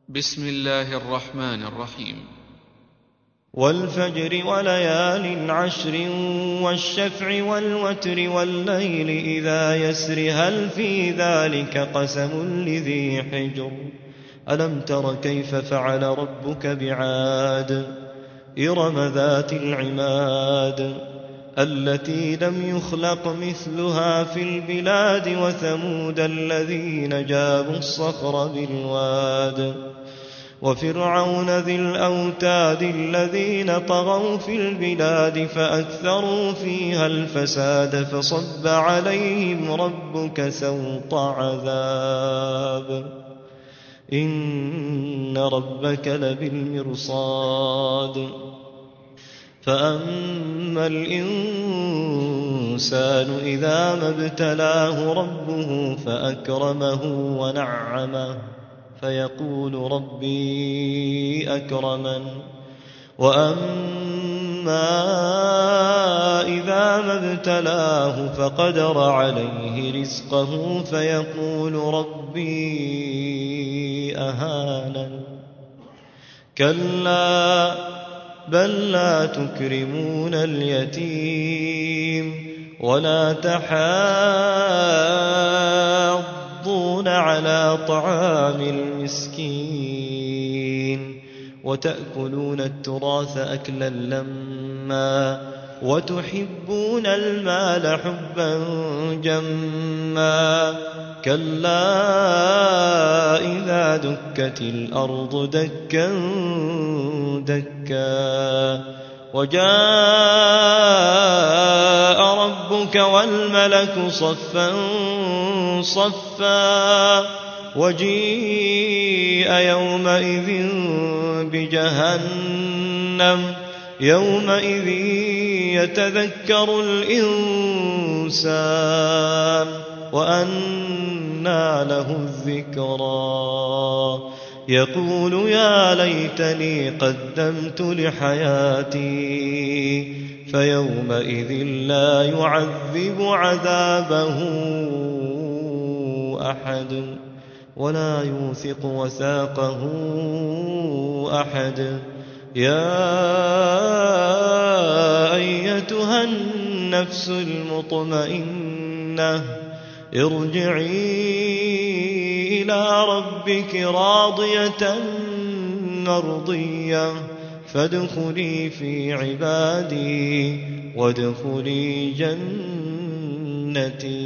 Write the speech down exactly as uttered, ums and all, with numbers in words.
بسم الله الرحمن الرحيم. والفجر وليال عشر والشفع والوتر والليل إذا يسر هل في ذلك قسم لذي حجر ألم تر كيف فعل ربك بعاد إرم ذات العماد التي لم يخلق مثلها في البلاد وثمود الذين جابوا الصخر بالواد وفرعون ذي الأوتاد الذين طغوا في البلاد فأكثروا فيها الفساد فصب عليهم ربك سوط عذاب إن ربك لبالمرصاد فأما الإنسان إذا ما ابتلاه ربه فأكرمه ونعمه فيقول ربي أكرمن وأما إذا ما ابتلاه فقدر عليه رزقه فيقول ربي أهانن كلا بل لا تكرمون اليتيم ولا تحاضون على طعام المسكين وتأكلون التراث أكلا لما وتحبون المال حبا جما كلا إذا دكت الأرض دكا دكا وجاء ربك والملك صفا صفا وجيء يومئذ بجهنم يومئذ يتذكر الإنسان وأنى له الذكرى يقول يا ليتني قدمت لحياتي فيومئذ لا يعذب عذابه أحد ولا يوثق وثاقه أحد يا أيتها النفس المطمئنة ارجعي إلى ربك راضية مرضية فادخلي في عبادي وادخلي جنتي.